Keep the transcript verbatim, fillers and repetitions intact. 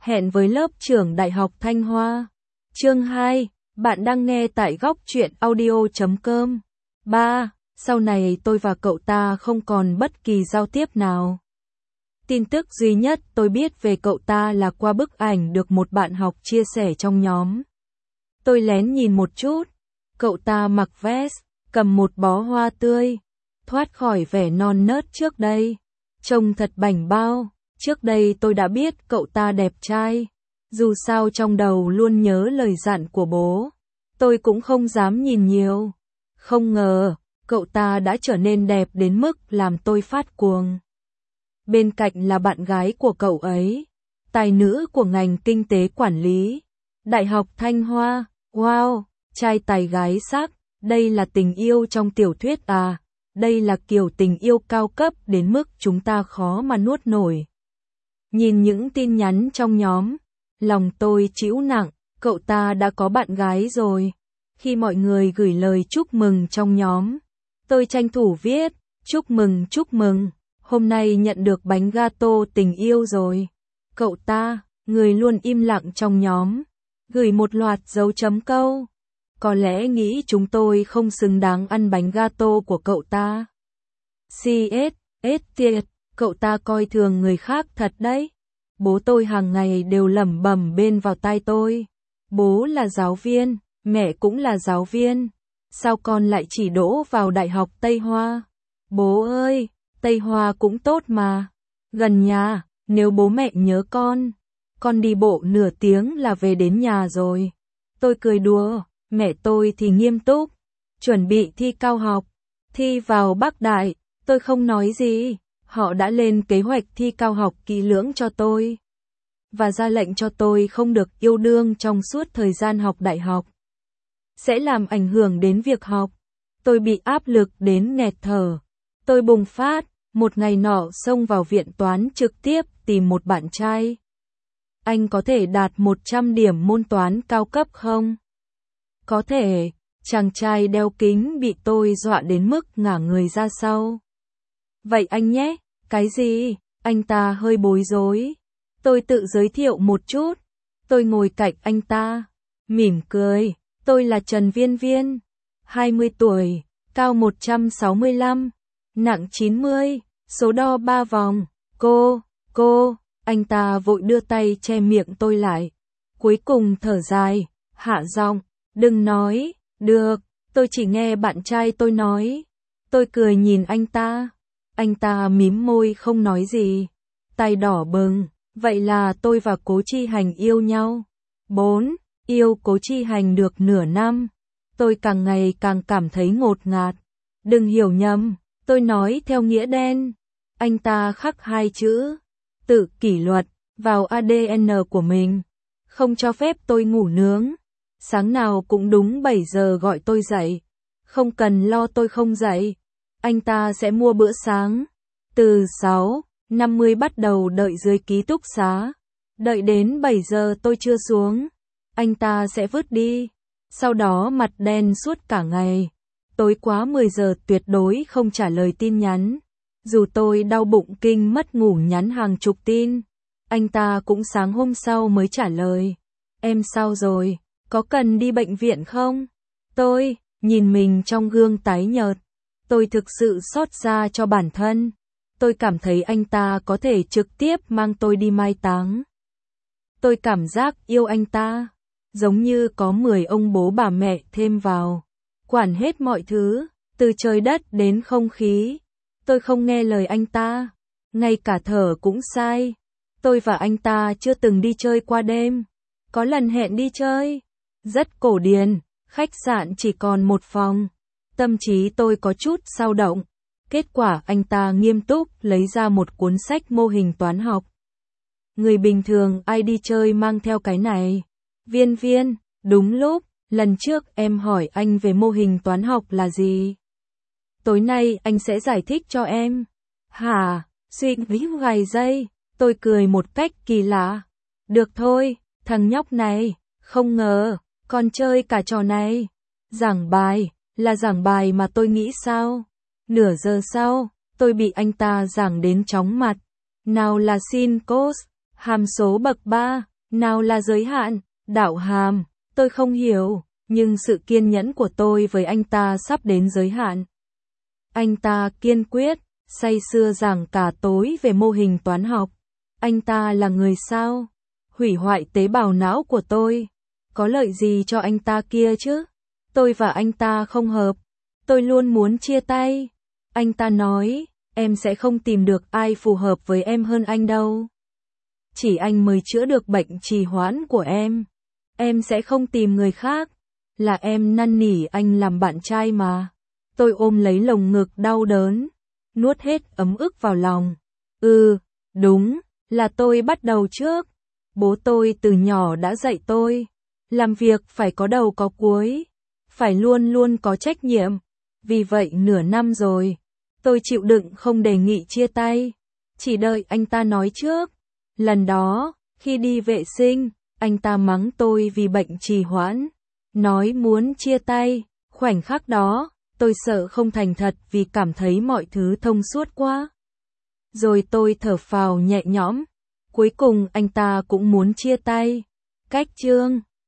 Hẹn với lớp trưởng Đại học Thanh Hoa. Chương hai, bạn đang nghe tại góc truyện audio chấm com. ba. Sau này tôi và cậu ta không còn bất kỳ giao tiếp nào. Tin tức duy nhất tôi biết về cậu ta là qua bức ảnh được một bạn học chia sẻ trong nhóm. Tôi lén nhìn một chút, cậu ta mặc vest, cầm một bó hoa tươi, thoát khỏi vẻ non nớt trước đây, trông thật bảnh bao. Trước đây tôi đã biết cậu ta đẹp trai, dù sao trong đầu luôn nhớ lời dặn của bố, tôi cũng không dám nhìn nhiều. Không ngờ, cậu ta đã trở nên đẹp đến mức làm tôi phát cuồng. Bên cạnh là bạn gái của cậu ấy, tài nữ của ngành kinh tế quản lý, Đại học Thanh Hoa. Wow, trai tài gái sắc, đây là tình yêu trong tiểu thuyết à, đây là kiểu tình yêu cao cấp đến mức chúng ta khó mà nuốt nổi. Nhìn những tin nhắn trong nhóm, lòng tôi trĩu nặng, cậu ta đã có bạn gái rồi. Khi mọi người gửi lời chúc mừng trong nhóm, tôi tranh thủ viết, chúc mừng chúc mừng, hôm nay nhận được bánh gato tình yêu rồi. Cậu ta, người luôn im lặng trong nhóm, gửi một loạt dấu chấm câu. Có lẽ nghĩ chúng tôi không xứng đáng ăn bánh gato của cậu ta. xê ét, ét tiệt, cậu ta coi thường người khác thật đấy. Bố tôi hàng ngày đều lẩm bẩm bên vào tai tôi. Bố là giáo viên, mẹ cũng là giáo viên. Sao con lại chỉ đỗ vào Đại học Tây Hoa? Bố ơi, Tây Hoa cũng tốt mà. Gần nhà, nếu bố mẹ nhớ con, con đi bộ nửa tiếng là về đến nhà rồi. Tôi cười đùa, mẹ tôi thì nghiêm túc. Chuẩn bị thi cao học, thi vào Bắc Đại, tôi không nói gì. Họ đã lên kế hoạch thi cao học kỹ lưỡng cho tôi, và ra lệnh cho tôi không được yêu đương trong suốt thời gian học đại học. Sẽ làm ảnh hưởng đến việc học. Tôi bị áp lực đến nghẹt thở. Tôi bùng phát, một ngày nọ xông vào viện toán trực tiếp tìm một bạn trai. Anh có thể đạt một trăm điểm môn toán cao cấp không? Có thể, chàng trai đeo kính bị tôi dọa đến mức ngả người ra sau. Vậy anh nhé, cái gì? Anh ta hơi bối rối. Tôi tự giới thiệu một chút. Tôi ngồi cạnh anh ta, mỉm cười. Tôi là Trần Viên Viên, hai mươi tuổi, cao một trăm sáu mươi lăm, nặng chín mươi, số đo ba vòng. Cô, cô, anh ta vội đưa tay che miệng tôi lại. Cuối cùng thở dài, hạ giọng, đừng nói, được, tôi chỉ nghe bạn trai tôi nói. Tôi cười nhìn anh ta. Anh ta mím môi không nói gì, tay đỏ bừng. Vậy là tôi và Cố Chi Hành yêu nhau. bốn. Yêu Cố Chi Hành được nửa năm, tôi càng ngày càng cảm thấy ngột ngạt. Đừng hiểu nhầm, tôi nói theo nghĩa đen. Anh ta khắc hai chữ tự kỷ luật vào a đê en của mình, không cho phép tôi ngủ nướng. Sáng nào cũng đúng bảy giờ gọi tôi dậy, không cần lo tôi không dậy. Anh ta sẽ mua bữa sáng. Từ sáu năm mươi bắt đầu đợi dưới ký túc xá. Đợi đến bảy giờ tôi chưa xuống, anh ta sẽ vứt đi. Sau đó mặt đen suốt cả ngày. Tối quá mười giờ tuyệt đối không trả lời tin nhắn. Dù tôi đau bụng kinh mất ngủ nhắn hàng chục tin, anh ta cũng sáng hôm sau mới trả lời. Em sao rồi? Có cần đi bệnh viện không? Tôi nhìn mình trong gương tái nhợt. Tôi thực sự xót xa cho bản thân. Tôi cảm thấy anh ta có thể trực tiếp mang tôi đi mai táng. Tôi cảm giác yêu anh ta, giống như có mười ông bố bà mẹ thêm vào, quản hết mọi thứ, từ trời đất đến không khí. Tôi không nghe lời anh ta, ngay cả thở cũng sai. Tôi và anh ta chưa từng đi chơi qua đêm. Có lần hẹn đi chơi, rất cổ điển, khách sạn chỉ còn một phòng. Tâm trí tôi có chút dao động. Kết quả anh ta nghiêm túc lấy ra một cuốn sách mô hình toán học. Người bình thường ai đi chơi mang theo cái này? Viên Viên, đúng lúc, lần trước em hỏi anh về mô hình toán học là gì. Tối nay anh sẽ giải thích cho em. Hả? Suy nghĩ vài giây, tôi cười một cách kỳ lạ. Được thôi, thằng nhóc này, không ngờ, còn chơi cả trò này. Giảng bài, là giảng bài mà tôi nghĩ sao? Nửa giờ sau, tôi bị anh ta giảng đến chóng mặt. Nào là sin cos, hàm số bậc ba, Nào là giới hạn, Đạo Hàm, tôi không hiểu, nhưng sự kiên nhẫn của tôi với anh ta sắp đến giới hạn. Anh ta kiên quyết, say sưa giảng cả tối về mô hình toán học. Anh ta là người sao? Hủy hoại tế bào não của tôi. Có lợi gì cho anh ta kia chứ? Tôi và anh ta không hợp. Tôi luôn muốn chia tay. Anh ta nói, em sẽ không tìm được ai phù hợp với em hơn anh đâu. Chỉ anh mới chữa được bệnh trì hoãn của em. Em sẽ không tìm người khác. Là em năn nỉ anh làm bạn trai mà. Tôi ôm lấy lồng ngực đau đớn, nuốt hết ấm ức vào lòng. Ừ, đúng, là tôi bắt đầu trước. Bố tôi từ nhỏ đã dạy tôi, làm việc phải có đầu có cuối, phải luôn luôn có trách nhiệm. Vì vậy nửa năm rồi, tôi chịu đựng không đề nghị chia tay, chỉ đợi anh ta nói trước. Lần đó, khi đi vệ sinh, anh ta mắng tôi vì bệnh trì hoãn, nói muốn chia tay. Khoảnh khắc đó, tôi sợ không thành thật vì cảm thấy mọi thứ thông suốt quá. Rồi tôi thở phào nhẹ nhõm. Cuối cùng anh ta cũng muốn chia tay. Cách chương